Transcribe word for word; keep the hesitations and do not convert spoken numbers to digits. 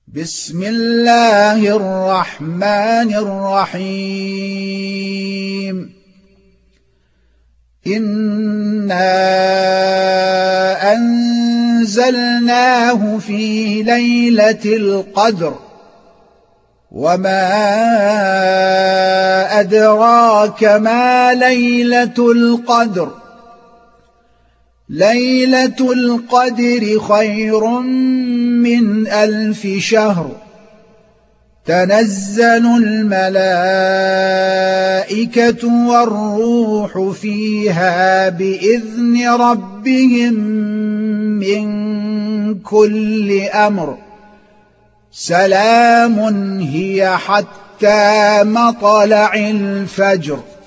بسم الله الرحمن الرحيم إنا أنزلناه في ليلة القدر وما أدراك ما ليلة القدر ليلة القدر خير من ألف شهر تنزل الملائكة والروح فيها بإذن ربهم من كل أمر سلام هي حتى مطلع الفجر.